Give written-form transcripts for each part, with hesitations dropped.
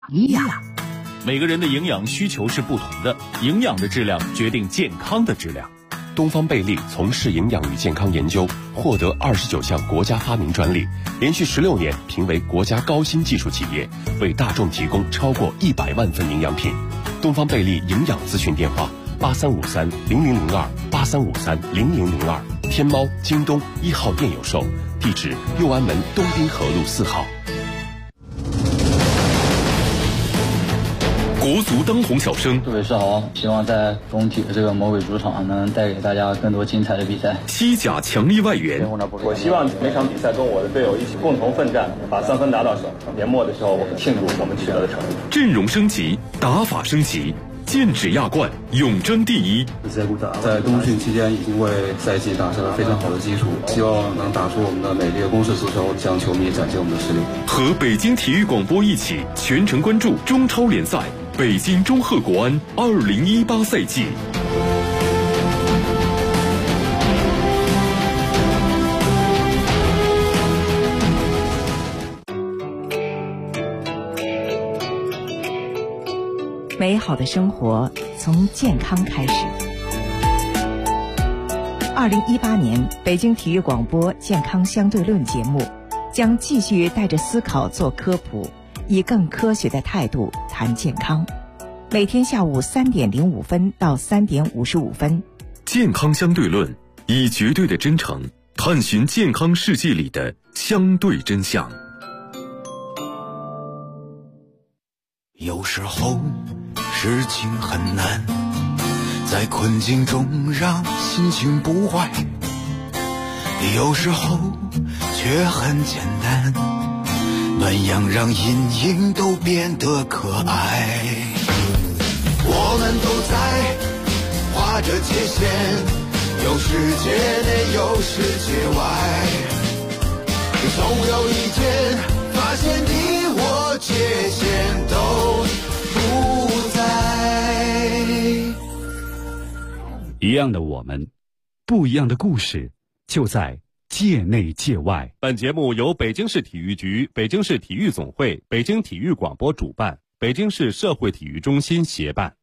营养， 每个人的营养需求是不同的，营养的质量决定健康的质量。 东方贝利从事营养与健康研究，获得29项国家发明专利，连续16年评为国家高新技术企业，为大众提供超过100万份营养品。东方贝利营养咨询电话8353-0002，8353-0002，天猫、京东1号店有售，地址右安门东滨河路4号。 国足当红小生， 各位是好，希望在中体的这个魔鬼主场能带给大家更多精彩的比赛。 西甲强力外援， 我希望每场比赛跟我的队友一起共同奋战，把3分拿到手。年末的时候，我们庆祝我们取得的成绩。 阵容升级，打法升级，剑指亚冠，永争第一。 在冬训期间已经为赛季打下了非常好的基础，希望能打出我们的美丽的攻势足球，向球迷展现我们的实力。 和北京体育广播一起全程关注中超联赛北京中赫国安2018赛季。 美好的生活从健康开始。2018年北京体育广播健康相对论节目将继续带着思考做科普，以更科学的态度谈健康。每天下午3点05分到3点55分。 健康相对论，以绝对的真诚探寻健康世界里的相对真相。 有时候事情很难，在困境中让心情不坏，有时候却很简单，暖阳让阴影都变得可爱。我们都在画着界限，有世界内有世界外，总有一天发现你我界限都不在。 一样的我们，不一样的故事，就在界内界外。 本节目由北京市体育局、北京市体育总会、北京体育广播主办，北京市社会体育中心协办。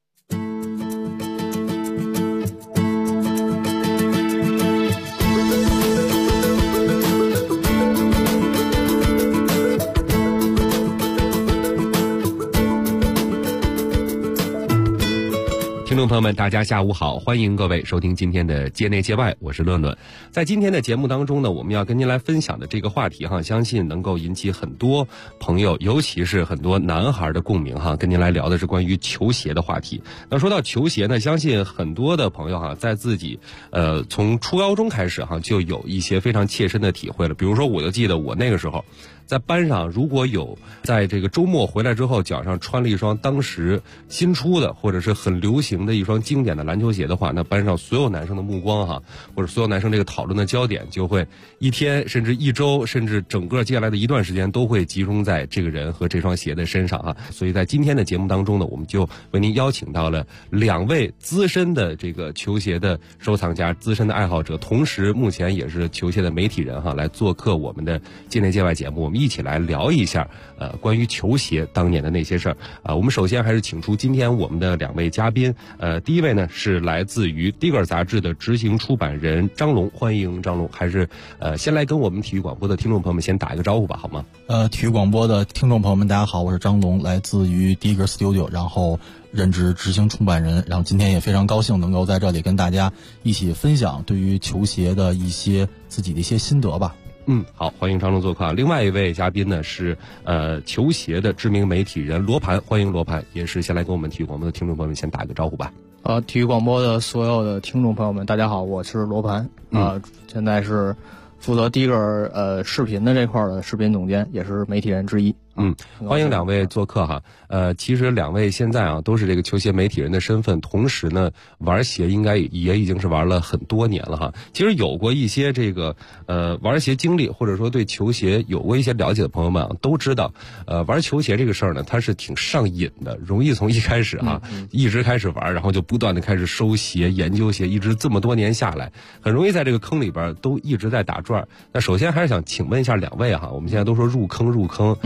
听众朋友们，大家下午好，欢迎各位收听今天的界内界外，我是论论。在今天的节目当中呢，我们要跟您来分享的这个话题相信能够引起很多朋友，尤其是很多男孩的共鸣跟您来聊的是关于球鞋的话题。那说到球鞋呢，相信很多的朋友在自己从初高中开始就有一些非常切身的体会了。比如说，我就记得我那个时候在班上，如果有在这个周末回来之后脚上穿了一双当时新出的或者是很流行的一双经典的篮球鞋的话，那班上所有男生的目光或者所有男生这个讨论的焦点就会一天甚至一周甚至整个接下来的一段时间都会集中在这个人和这双鞋的身上所以在今天的节目当中呢，我们就为您邀请到了2位资深的这个球鞋的收藏家、资深的爱好者，同时目前也是球鞋的媒体人来做客我们的界内界外节目。我们一起来聊一下关于球鞋当年的那些事儿我们首先还是请出今天我们的2位嘉宾第一位呢是来自于 Digger 杂志的执行出版人张龙，欢迎张龙。还是先来跟我们体育广播的听众朋友们先打一个招呼吧，好吗？ 体育广播的听众朋友们大家好，我是张龙，来自于 Digger Studio， 然后任职执行出版人，然后今天也非常高兴能够在这里跟大家一起分享对于球鞋的一些自己的一些心得吧。 好，欢迎张龙做客。另外一位嘉宾呢是球鞋的知名媒体人罗盘，欢迎罗盘，也是先来跟我们体育广播的听众朋友们先打个招呼吧。 体育广播的所有的听众朋友们大家好，我是罗盘现在是负责第一个视频的这块的视频总监，也是媒体人之一。 欢迎2位做客其实2位现在都是这个球鞋媒体人的身份，同时呢玩鞋应该也已经是玩了很多年了其实有过一些这个玩鞋经历，或者说对球鞋有过一些了解的朋友们都知道玩球鞋这个事儿呢，它是挺上瘾的，容易从一开始一直开始玩，然后就不断的开始收鞋、研究鞋，一直这么多年下来，很容易在这个坑里边都一直在打转。那首先还是想请问一下2位我们现在都说入坑，因为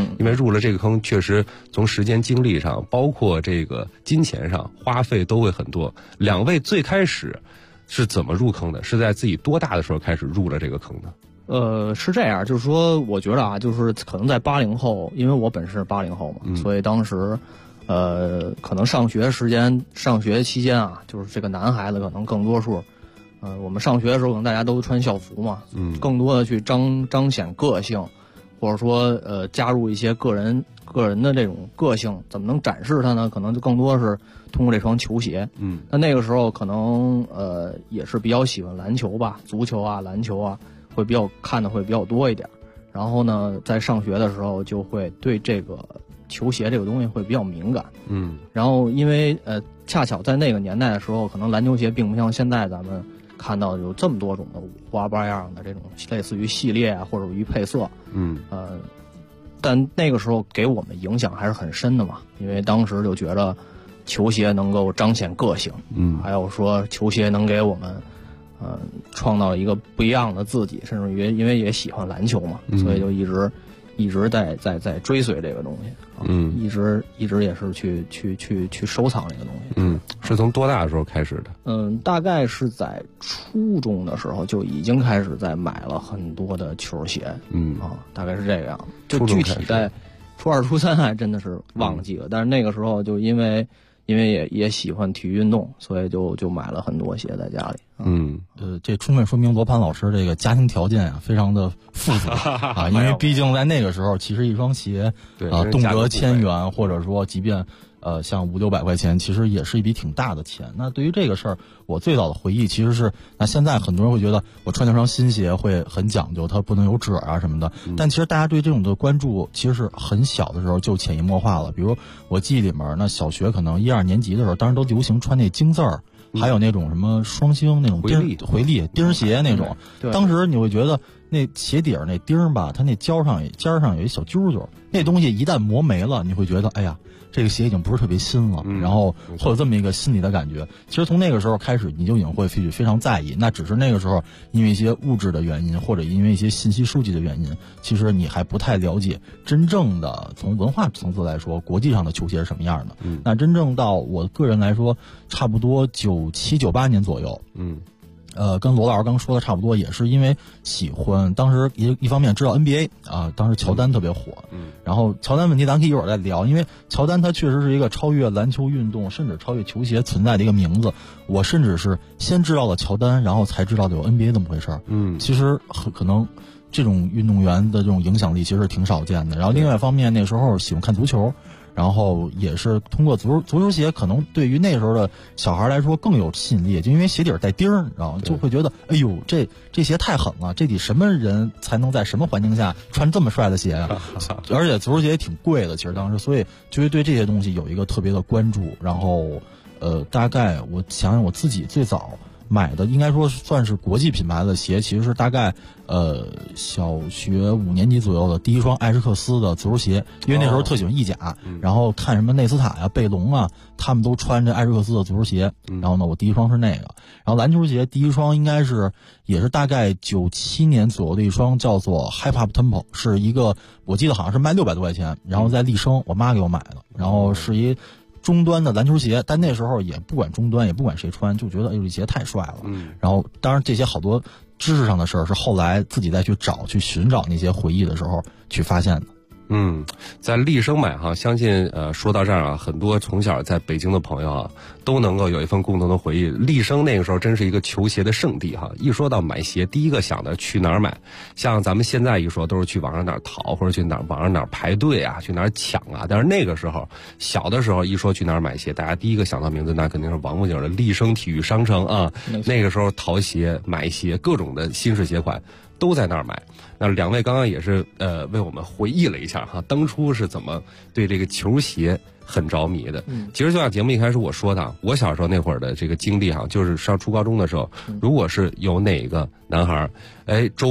入了这个坑，确实从时间精力上，包括这个金钱上花费都会很多。两位最开始是怎么入坑的？是在自己多大的时候开始入了这个坑呢？ 是这样，就是说，我觉得啊，就是可能在80后，因为我本身是80后嘛，所以当时，可能上学期间啊，就是这个男孩子可能更多数，我们上学的时候可能大家都穿校服嘛，更多的去彰显个性，或者说加入一些个人的这种个性，怎么能展示它呢？可能就更多是通过这双球鞋。那个时候可能也是比较喜欢篮球吧，足球啊、篮球啊。会看的会比较多一点，然后呢，在上学的时候就会对这个球鞋这个东西会比较敏感。然后因为恰巧在那个年代的时候，可能篮球鞋并不像现在咱们看到有这么多种的五花八样的这种类似于系列啊，或者于配色。但那个时候给我们影响还是很深的嘛，因为当时就觉得球鞋能够彰显个性，还有说球鞋能给我们创造一个不一样的自己，甚至于因为也喜欢篮球嘛，所以就一直在追随这个东西，一直也是去收藏这个东西。 是从多大的时候开始的？ 大概是在初中的时候就已经开始在买了很多的球鞋，大概是这个样。就具体在初2、初3还真的是忘记了，但是那个时候就因为也喜欢体育运动，所以就买了很多鞋在家里。 这充分说明罗盘老师这个家庭条件啊非常的富足啊，因为毕竟在那个时候，其实一双鞋动辄1000元，或者说即便像500-600块钱，其实也是一笔挺大的钱。那对于这个事儿，我最早的回忆其实是，那现在很多人会觉得我穿那双新鞋会很讲究，它不能有褶啊什么的。但其实大家对这种的关注，其实是很小的时候就潜移默化了。比如我记忆里面，那小学可能1、2年级的时候，当时都流行穿那金字儿。还有那种什么双星那种回力钉鞋那种，当时你会觉得那鞋底儿那钉吧，它那尖上有一小揪揪，那东西一旦磨没了，你会觉得哎呀，这个鞋已经不是特别新了，然后会有这么一个心理的感觉。其实从那个时候开始，你就已经会非常在意。那只是那个时候因为一些物质的原因，或者因为一些信息收集的原因，其实你还不太了解真正的从文化层次来说，国际上的球鞋是什么样的。那真正到我个人来说，差不多97、98年左右。跟罗老师刚说的差不多，也是因为喜欢，当时一方面知道 NBA 啊，当时乔丹特别火，然后乔丹问题咱可以一会儿再聊，因为乔丹他确实是一个超越篮球运动，甚至超越球鞋存在的一个名字。我甚至是先知道了乔丹，然后才知道有 NBA 这么回事儿。其实可能这种运动员的这种影响力其实挺少见的。然后另外一方面，那时候喜欢看足球。然后也是通过足球鞋，可能对于那时候的小孩来说更有吸引力，就因为鞋底带钉儿，然后就会觉得，哎呦，这鞋太狠了，这得什么人才能在什么环境下穿这么帅的鞋啊？而且足球鞋也挺贵的，其实当时，所以就会对这些东西有一个特别的关注。然后，大概我想想我自己最早买的应该说算是国际品牌的鞋，其实是大概小学5年级左右的第一双艾什克斯的足球鞋，因为那时候特喜欢意甲，然后看什么内斯塔呀、贝隆啊，他们都穿着艾什克斯的足球鞋，然后呢，我第一双是那个，然后篮球鞋第一双应该是也是大概97年左右的一双，叫做 Hip Hop Tempo， 是一个我记得好像是卖600多块钱，然后在立生我妈给我买的，然后是一中端的篮球鞋，但那时候也不管中端，也不管谁穿，就觉得哎呦这鞋太帅了。然后当然这些好多知识上的事儿是后来自己再去寻找那些回忆的时候去发现的。 在立生买哈，相信说到这儿啊，很多从小在北京的朋友啊，都能够有一份共同的回忆。立生那个时候真是一个球鞋的圣地哈，一说到买鞋，第一个想的去哪儿买？像咱们现在一说，都是去网上哪儿淘，或者去网上哪儿排队啊，去哪儿抢啊。但是那个时候，小的时候一说去哪儿买鞋，大家第一个想到名字，那肯定是王府井的立生体育商城啊。那个时候淘鞋、买鞋，各种的新式鞋款都在那儿买。那两位刚刚也是为我们回忆了一下哈，当初是怎么对这个球鞋很着迷的。其实就像节目一开始我说的，我小时候那会儿的这个经历哈，就是上初高中的时候，如果是有哪个男孩周末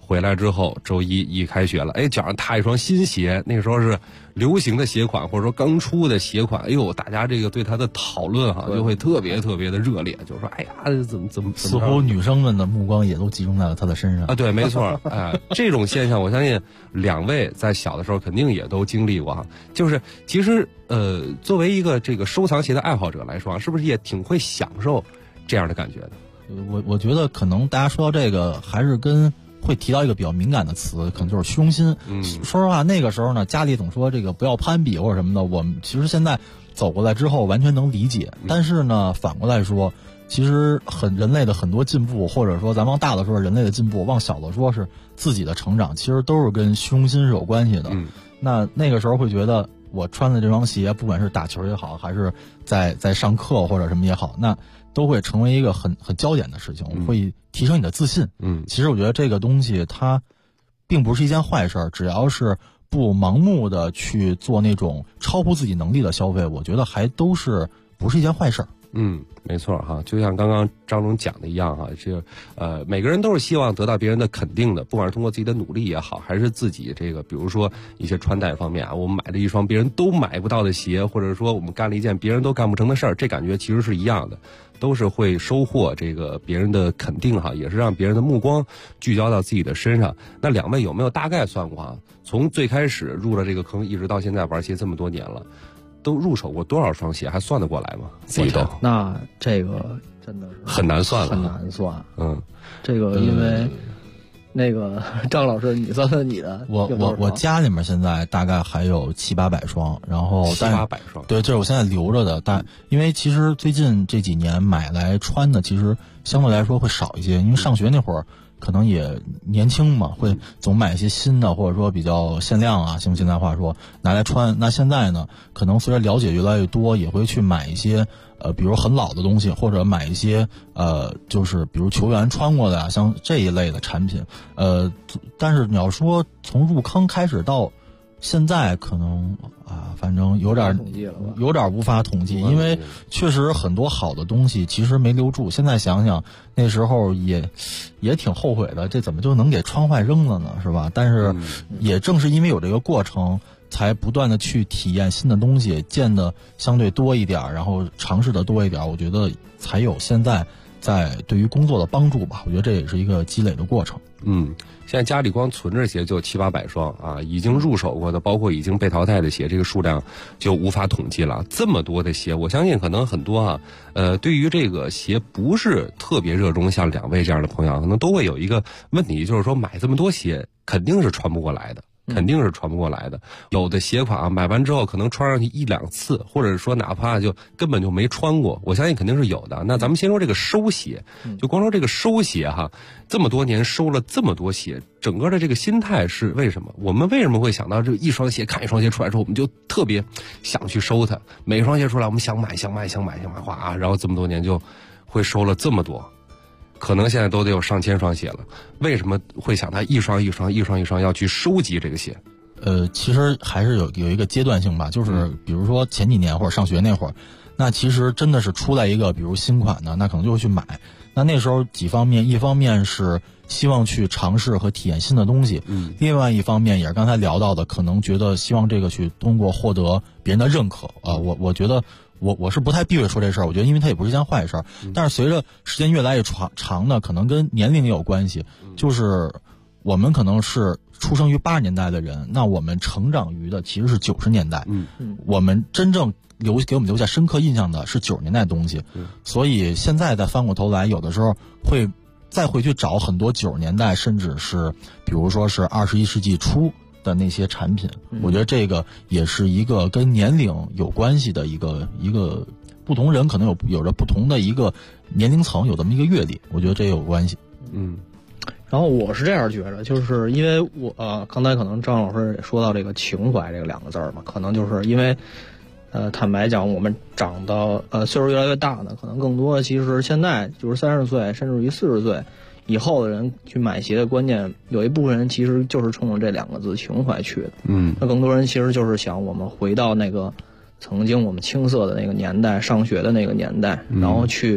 回来之后，周一开学了，哎，脚上踏一双新鞋，那个时候是流行的鞋款，或者说刚出的鞋款，哎呦，大家这个对它的讨论哈，就会特别特别的热烈，就是说，哎呀，怎么， 似乎女生们的目光也都集中在了他的身上啊。对，没错，哎，这种现象，我相信两位在小的时候肯定也都经历过哈。就是其实作为一个这个收藏鞋的爱好者来说，是不是也挺会享受这样的感觉的？ 我觉得可能大家说到这个，还是跟会提到一个比较敏感的词，可能就是虚荣心。说实话，那个时候呢，家里总说这个不要攀比或者什么的，我们其实现在走过来之后完全能理解。但是呢，反过来说，其实人类的很多进步，或者说咱往大了说人类的进步，往小了说是自己的成长，其实都是跟虚荣心是有关系的。那个时候会觉得我穿的这双鞋，不管是打球也好，还是在上课或者什么也好，那都会成为一个很焦点的事情，会提升你的自信。其实我觉得这个东西它并不是一件坏事，只要是不盲目的去做那种超乎自己能力的消费，我觉得还都是不是一件坏事。 没错哈，就像刚刚张总讲的一样哈，这每个人都是希望得到别人的肯定的，不管是通过自己的努力也好，还是自己这个比如说一些穿戴方面啊，我们买了一双别人都买不到的鞋，或者说我们干了一件别人都干不成的事儿，这感觉其实是一样的，都是会收获这个别人的肯定哈，也是让别人的目光聚焦到自己的身上。那两位有没有大概算过啊？从最开始入了这个坑，一直到现在玩鞋这么多年了，都入手过多少双鞋，还算得过来吗？自己都那这个真的是很难算了， 很难算。这个因为那个张老师，你算算你的。 我家里面现在大概还有700-800双，然后 700-800双， 对，这是我现在留着的。但因为其实最近这几年买来穿的，其实相对来说会少一些，因为上学那会儿可能也年轻嘛，会总买一些新的，或者说比较限量啊，用现在话说拿来穿。那现在呢，可能随着了解越来越多，也会去买一些比如很老的东西，或者买一些就是比如球员穿过的啊，像这一类的产品。但是你要说从入坑开始到现在，可能反正有点无法统计，因为确实很多好的东西其实没留住。现在想想那时候也挺后悔的，这怎么就能给穿坏扔了呢，是吧？但是也正是因为有这个过程，才不断的去体验新的东西，见的相对多一点，然后尝试的多一点，我觉得才有现在在对于工作的帮助吧。我觉得这也是一个积累的过程。 现在家里光存着鞋就700-800双啊，已经入手过的，包括已经被淘汰的鞋，这个数量就无法统计了。这么多的鞋，我相信可能很多对于这个鞋不是特别热衷，像两位这样的朋友，可能都会有一个问题，就是说买这么多鞋肯定是穿不过来的。有的鞋款买完之后可能穿上去1-2次，或者说哪怕就根本就没穿过，我相信肯定是有的。那咱们先说这个收鞋，就光说这个收鞋哈，这么多年收了这么多鞋，整个的这个心态是为什么？我们为什么会想到这一双鞋，看一双鞋出来之后，我们就特别想去收它？每双鞋出来，我们想买，哗，然后这么多年就会收了这么多。可能现在都得有上千双鞋了，为什么会想他一双要去收集这个鞋？ 其实还是有一个阶段性吧，就是比如说前几年或者上学那会儿，那其实真的是出来一个比如新款的，那可能就会去买。那时候几方面，一方面是希望去尝试和体验新的东西，另外一方面也是刚才聊到的，可能觉得希望这个去通过获得别人的认可我觉得我是不太避讳说这事儿，我觉得因为它也不是一件坏事，但是随着时间越来越长呢，可能跟年龄也有关系，就是我们可能是出生于80年代的人，那我们成长于的其实是90年代，我们真正给我们留下深刻印象的是90年代的东西，所以现在再翻过头来，有的时候会再回去找很多90年代，甚至是比如说是21世纪初的那些产品，我觉得这个也是一个跟年龄有关系的一个不同人可能有着不同的一个年龄层，有这么一个阅历，我觉得这也有关系。 然后我是这样觉得，就是因为我刚才可能张老师也说到这个情怀这个2个字嘛，可能就是因为坦白讲，我们长到岁数越来越大呢，可能更多的其实现在就是30岁甚至于40岁以后的人去买鞋的观念，有一部分人其实就是冲着这2个字情怀去的。那更多人其实就是想我们回到那个曾经我们青涩的那个年代，上学的那个年代，然后去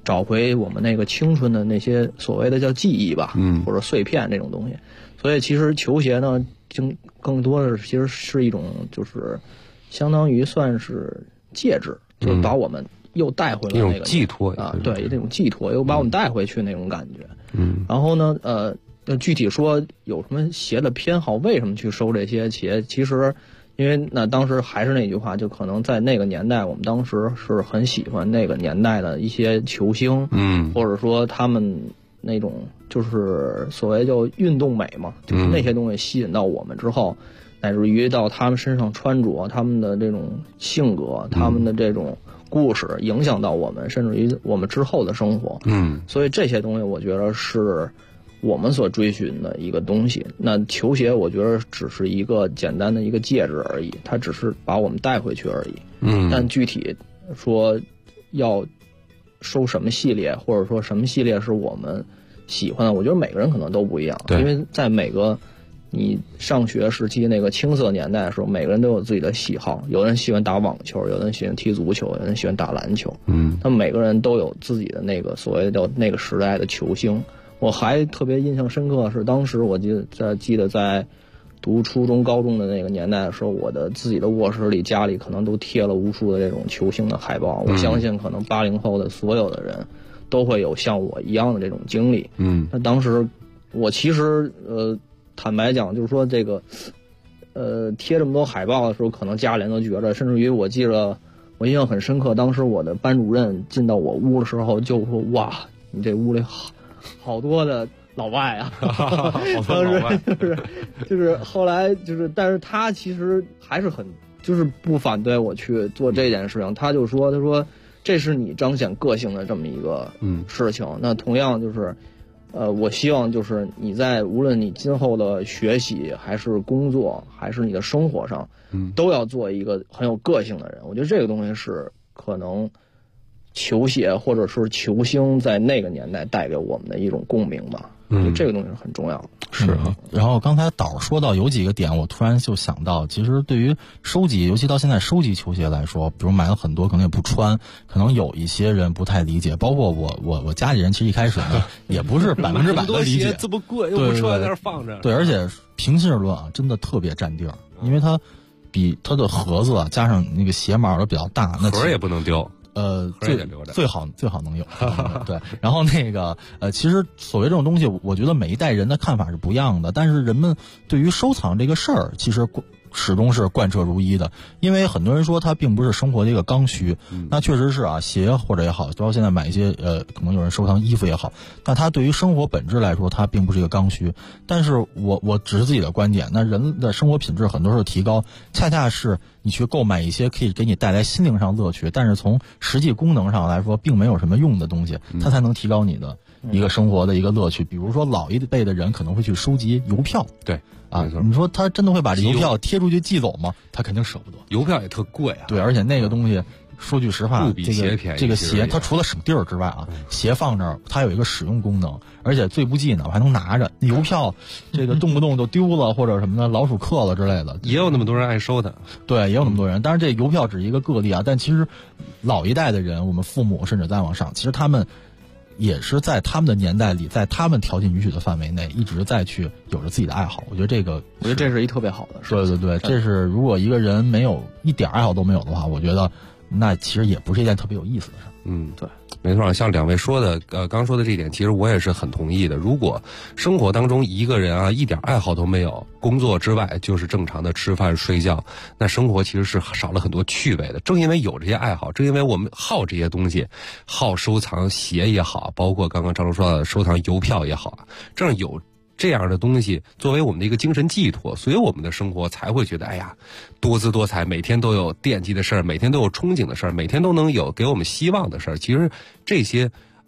找回我们那个青春的那些所谓的叫记忆吧，或者碎片这种东西。所以其实球鞋呢，更多的其实是一种就是相当于算是介质，就是把我们又带回了那个寄托啊，对，这种寄托又把我们带回去那种感觉。然后呢，具体说有什么鞋的偏好，为什么去收这些鞋？其实，因为那当时还是那句话，就可能在那个年代，我们当时是很喜欢那个年代的一些球星，或者说他们那种就是所谓叫运动美嘛，就是那些东西吸引到我们之后，乃至于到他们身上穿着，他们的这种性格，他们的这种故事影响到我们，甚至于我们之后的生活。所以这些东西我觉得是我们所追寻的一个东西。那球鞋我觉得只是一个简单的一个介质而已，它只是把我们带回去而已。但具体说要收什么系列，或者说什么系列是我们喜欢的，我觉得每个人可能都不一样。因为在每个你上学时期那个青涩年代的时候，每个人都有自己的喜好，有人喜欢打网球，有人喜欢踢足球，有人喜欢打篮球。他们每个人都有自己的那个所谓的那个时代的球星。我还特别印象深刻是当时我记得在读初中高中的那个年代的时候，我的自己的卧室里家里可能都贴了无数的这种球星的海报。我相信可能80后的所有的人都会有像我一样的这种经历。那当时我其实坦白讲，就是说这个贴这么多海报的时候，可能家里人都觉得，甚至于我记得我印象很深刻，当时我的班主任进到我屋的时候就说：“哇，你这屋里好多的老外啊！”当时就是后来就是，但是他其实还是很就是不反对我去做这件事情。他就说：“他说这是你彰显个性的这么一个事情。那同样就是。”我希望就是你在无论你今后的学习还是工作还是你的生活上，都要做一个很有个性的人。我觉得这个东西是可能球鞋或者是球星在那个年代带给我们的一种共鸣吧。这个东西是很重要的。 是啊。然后刚才导说到有几个点，我突然就想到，其实对于收集，尤其到现在收集球鞋来说，比如买了很多可能也不穿，可能有一些人不太理解，包括我家里人其实一开始呢也不是100%的理解， 这么贵又不穿在那放着。 对，而且平心而论啊，真的特别占地儿，因为它比它的盒子啊加上那个鞋码都比较大，那盒也不能丢。 最好能有对。然后那个其实所谓这种东西，我觉得每一代人的看法是不一样的，但是人们对于收藏这个事儿，其实始终是贯彻如一的。因为很多人说它并不是生活的一个刚需，那确实是啊，鞋或者也好，包括现在买一些可能有人收藏衣服也好，那它对于生活本质来说，它并不是一个刚需。但是我只是自己的观点，那人的生活品质很多时候提高，恰恰是你去购买一些可以给你带来心灵上乐趣，但是从实际功能上来说并没有什么用的东西，它才能提高你的一个生活的一个乐趣。比如说老一辈的人可能会去收集邮票， 对啊，你说他真的会把这邮票贴出去寄走吗？他肯定舍不得。 邮票也特贵啊。 对，而且那个东西说句实话，这个鞋它除了省地儿之外啊，鞋放这儿它有一个使用功能，而且最不济呢我还能拿着。邮票这个动不动就丢了或者什么的，老鼠刻了之类的， 也有那么多人爱收的。 对，也有那么多人。当然这邮票只是一个个例啊，但其实老一代的人，我们父母甚至再往上，其实他们也是在他们的年代里，在他们条件允许的范围内，一直在去有着自己的爱好。我觉得这是一特别好的事。 对对对，这是如果一个人没有一点爱好都没有的话，我觉得那其实也不是一件特别有意思的事。 对，没错。像两位说的，刚说的这一点，其实我也是很同意的。如果生活当中一个人啊一点爱好都没有，工作之外就是正常的吃饭睡觉，那生活其实是少了很多趣味的。正因为有这些爱好，正因为我们好这些东西，好收藏鞋也好，包括刚刚张龙说到的收藏邮票也好啊，正是有这样的东西作为我们的一个精神寄托，所以我们的生活才会觉得哎呀多姿多彩，每天都有惦记的事儿，每天都有憧憬的事儿，每天都能有给我们希望的事儿。其实这些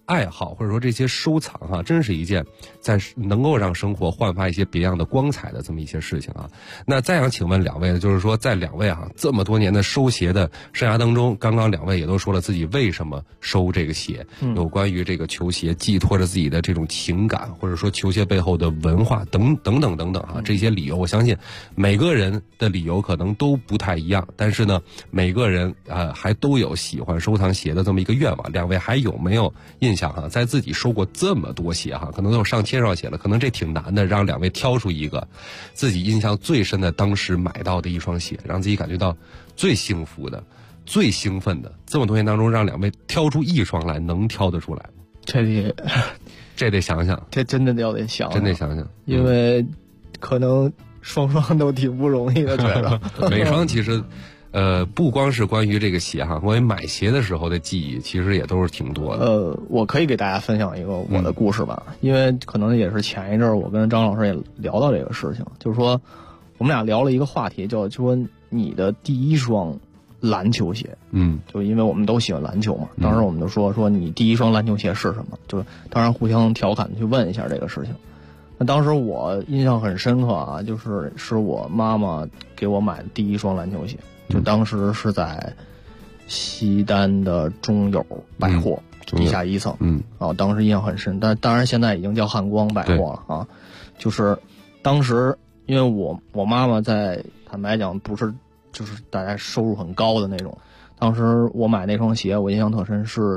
爱好或者说这些收藏哈，真是一件在能够让生活焕发一些别样的光彩的这么一些事情啊。那再想请问两位呢，就是说在两位这么多年的收鞋的生涯当中，刚刚两位也都说了自己为什么收这个鞋，有关于这个球鞋寄托着自己的这种情感，或者说球鞋背后的文化等等这些理由，我相信每个人的理由可能都不太一样，但是呢，每个人还都有喜欢收藏鞋的这么一个愿望。两位还有没有印象在自己收过这么多鞋可能都有上千双鞋了，可能这挺难的，让两位挑出一个自己印象最深的当时买到的一双鞋，让自己感觉到最幸福的最兴奋的，这么多年当中让两位挑出一双来，能挑得出来吗？这得想想， 这真的得想， 真得想想， 因为可能双都挺不容易的，觉得每双其实不光是关于这个鞋关于买鞋的时候的记忆其实也都是挺多的。 我可以给大家分享一个我的故事吧，因为可能也是前一阵我跟张老师也聊到这个事情，就是说我们俩聊了一个话题，就说你的第一双篮球鞋，就因为我们都喜欢篮球嘛，当时我们就说你第一双篮球鞋是什么，就当然互相调侃去问一下这个事情。那当时我印象很深刻就是我妈妈给我买的第一双篮球鞋，就当时是在西单的中友百货地下1层，当时印象很深，但当然现在已经叫汉光百货了就是当时因为我妈妈在坦白讲不是就是大家收入很高的那种，当时我买那双鞋我印象特深是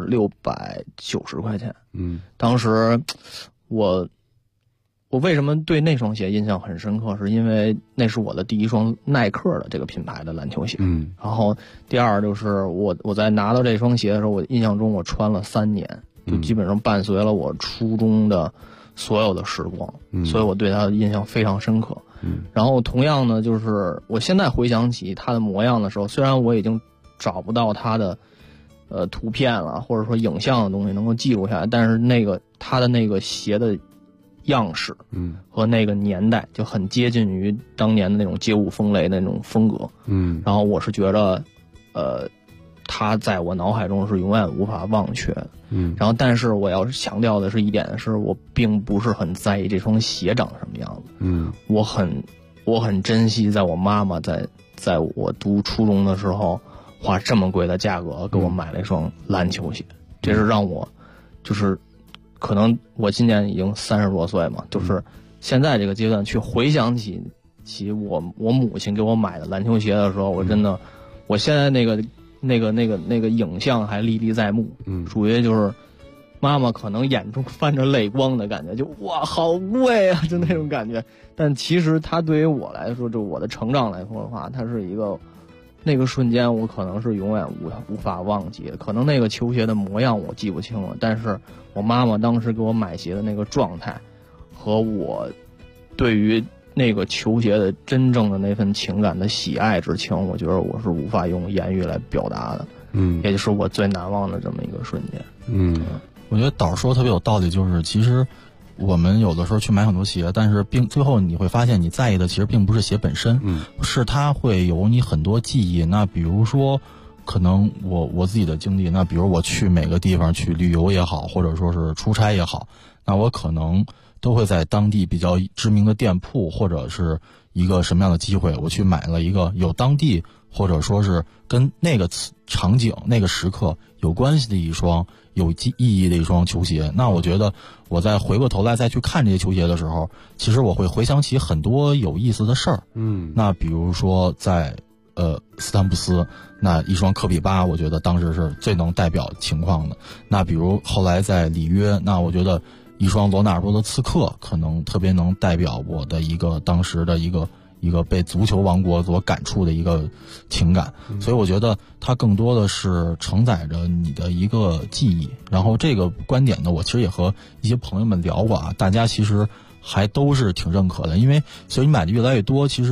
690块钱，当时我为什么对那双鞋印象很深刻，是因为那是我的第一双耐克的这个品牌的篮球鞋，然后第二就是我在拿到这双鞋的时候，我印象中我穿了3年，就基本上伴随了我初中的所有的时光，所以我对它的印象非常深刻。然后同样呢，就是我现在回想起它的模样的时候，虽然我已经找不到它的图片了，或者说影像的东西能够记录下来，但是它的那个鞋的样式和那个年代就很接近于当年的那种街舞风雷的那种风格，然后我是觉得它在我脑海中是永远无法忘却的，然后但是我要强调的是一点是，我并不是很在意这双鞋长什么样子，我很珍惜在我妈妈在我读初中的时候花这么贵的价格给我买了一双篮球鞋，这是让我就是可能我今年已经30多岁嘛，就是现在这个阶段去回想起我母亲给我买的篮球鞋的时候，我真的我现在那个影像还历历在目，属于就是妈妈可能眼中泛着泪光的感觉，就哇好贵啊，就那种感觉。但其实它对于我来说，就我的成长来说的话，它是一个那个瞬间我可能是永远无法忘记的。可能那个球鞋的模样我记不清了，但是我妈妈当时给我买鞋的那个状态和我对于那个球鞋的真正的那份情感的喜爱之情，我觉得我是无法用言语来表达的，也就是我最难忘的这么一个瞬间。 我觉得导说特别有道理，就是其实我们有的时候去买很多鞋，但是最后你会发现你在意的其实并不是鞋本身，是它会有你很多记忆。那比如说可能我自己的经历，那比如我去每个地方去旅游也好，或者说是出差也好，那我可能都会在当地比较知名的店铺，或者是一个什么样的机会，我去买了一个有当地或者说是跟那个场景那个时刻有关系的一双有意义的一双球鞋。那我觉得我再回过头来再去看这些球鞋的时候，其实我会回想起很多有意思的事儿。那比如说在斯坦布斯那一双科比8，我觉得当时是最能代表情况的。那比如后来在里约，那我觉得一双罗纳尔多的刺客可能特别能代表我的一个当时的一个被足球王国所感触的一个情感。所以我觉得它更多的是承载着你的一个记忆。然后这个观点呢，我其实也和一些朋友们聊过大家其实还都是挺认可的。因为随着你买的越来越多，其实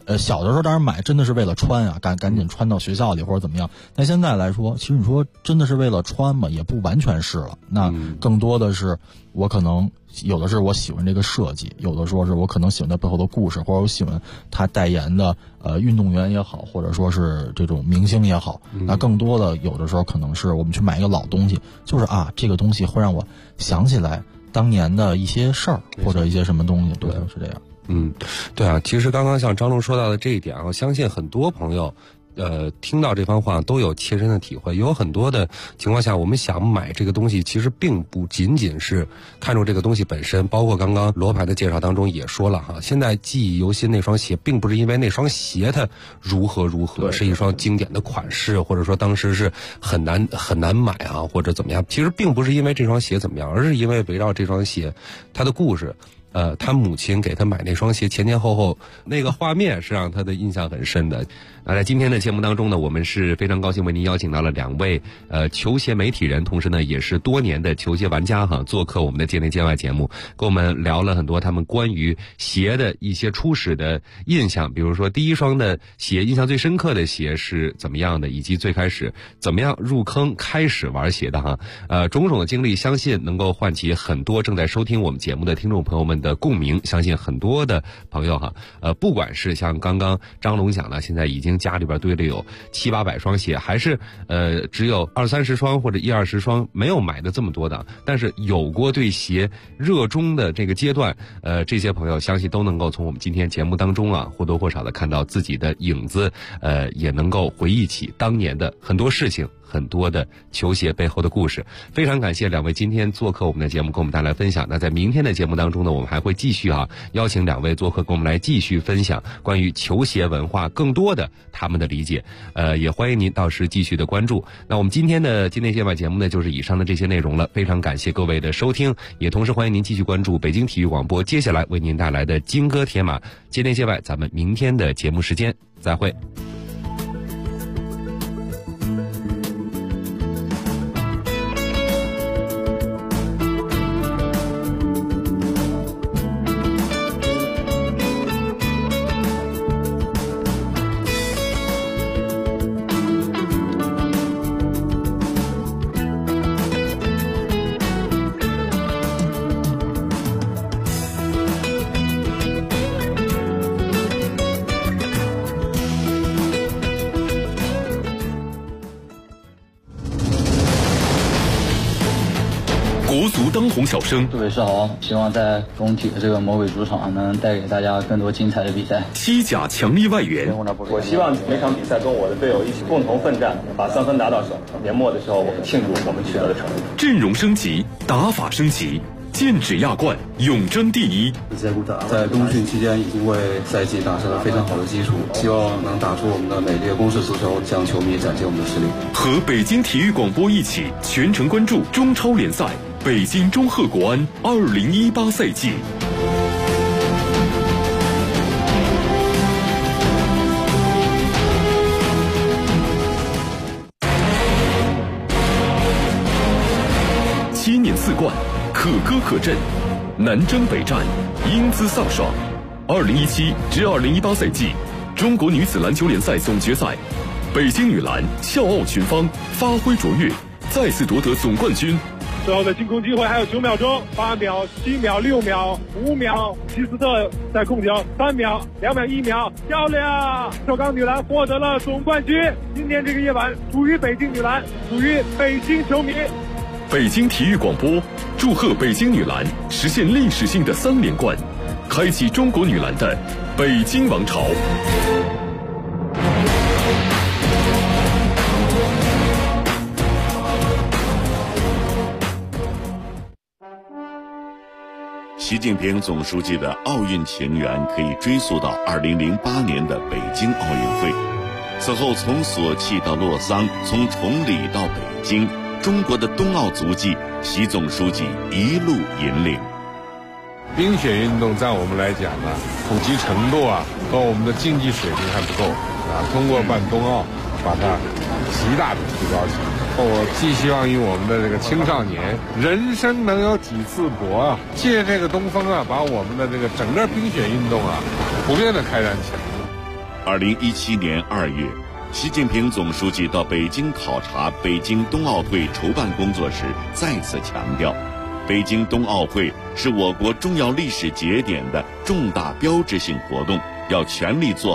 小的时候当然买真的是为了穿啊，赶紧穿到学校里或者怎么样。但现在来说，其实你说真的是为了穿嘛，也不完全是了。那更多的是我可能有的是我喜欢这个设计，有的说是我可能喜欢它背后的故事，或者我喜欢他代言的运动员也好，或者说是这种明星也好。那更多的有的时候可能是我们去买一个老东西，就是这个东西会让我想起来当年的一些事儿或者一些什么东西。对，是这样。 对啊，其实刚刚像张龙说到的这一点，我相信很多朋友听到这番话都有切身的体会。有很多的情况下，我们想买这个东西，其实并不仅仅是看重这个东西本身，包括刚刚罗盘的介绍当中也说了哈，现在记忆犹新那双鞋，并不是因为那双鞋它如何，是一双经典的款式，或者说当时是很难买啊，或者怎么样。其实并不是因为这双鞋怎么样，而是因为围绕这双鞋它的故事。他母亲给他买那双鞋前后那个画面是让他的印象很深的。那在今天的节目当中呢，我们是非常高兴为您邀请到了2位球鞋媒体人，同时呢也是多年的球鞋玩家哈，做客我们的界内界外节目，跟我们聊了很多他们关于鞋的一些初始的印象，比如说第一双的鞋印象最深刻的鞋是怎么样的，以及最开始怎么样入坑开始玩鞋的哈。种种的经历相信能够唤起很多正在收听我们节目的听众朋友们的共鸣。相信很多的朋友哈，不管是像刚刚张龙讲的，现在已经家里边堆了有700-800双鞋，还是只有20-30双或者10-20双，没有买的这么多的，但是有过对鞋热衷的这个阶段，这些朋友相信都能够从我们今天节目当中啊，或多或少的看到自己的影子，也能够回忆起当年的很多事情，很多的球鞋背后的故事。非常感谢2位今天做客我们的节目，跟我们带来分享。那在明天的节目当中呢，我们还会继续邀请2位做客，跟我们来继续分享关于球鞋文化更多的他们的理解。也欢迎您到时继续的关注。那我们今天的今天界外节目呢，就是以上的这些内容了。非常感谢各位的收听，也同时欢迎您继续关注北京体育广播接下来为您带来的金戈铁马界内界外。咱们明天的节目时间再会。 国足当红小生， 各位是好，希望在工体的这个魔鬼主场能带给大家更多精彩的比赛。 西甲强力外援， 我希望每场比赛跟我的队友一起共同奋战，把3分打到手。年末的时候，我们庆祝我们取得的成绩。 阵容升级，打法升级，剑指亚冠，永争第一。 在冬训期间已经为赛季打下了非常好的基础，希望能打出我们的美丽的攻势足球，向球迷展现我们的实力。 和北京体育广播一起全程关注中超联赛北京中赫国安2018赛季。7年4冠，可歌可阵，南征北战，英姿飒爽。2017至2018赛季中国女子篮球联赛总决赛，北京女篮笑傲群芳，发挥卓越，再次夺得总冠军。 最后的进攻机会还有9秒钟，8秒、7秒、6秒、5秒，齐斯特在控球，3秒、2秒、1秒，漂亮！首钢女篮获得了总冠军。今天这个夜晚属于北京女篮，属于北京球迷。 北京体育广播祝贺北京女篮实现历史性的3连冠，开启中国女篮的北京王朝。 习近平总书记的奥运情缘可以追溯到2008年的北京奥运会。此后从索契到洛桑，从崇礼到北京，中国的冬奥足迹，习总书记一路引领。 冰雪运动在我们来讲呢，普及程度和我们的竞技水平还不够通过办冬奥，把它极大的提高起来。我寄希望于我们的这个青少年，人生能有几次搏借这个东风把我们的这个整个冰雪运动普遍的开展起来。 2017年2月，习近平总书记到北京考察北京冬奥会筹办工作时，再次强调，北京冬奥会是我国重要历史节点的重大标志性活动，要全力做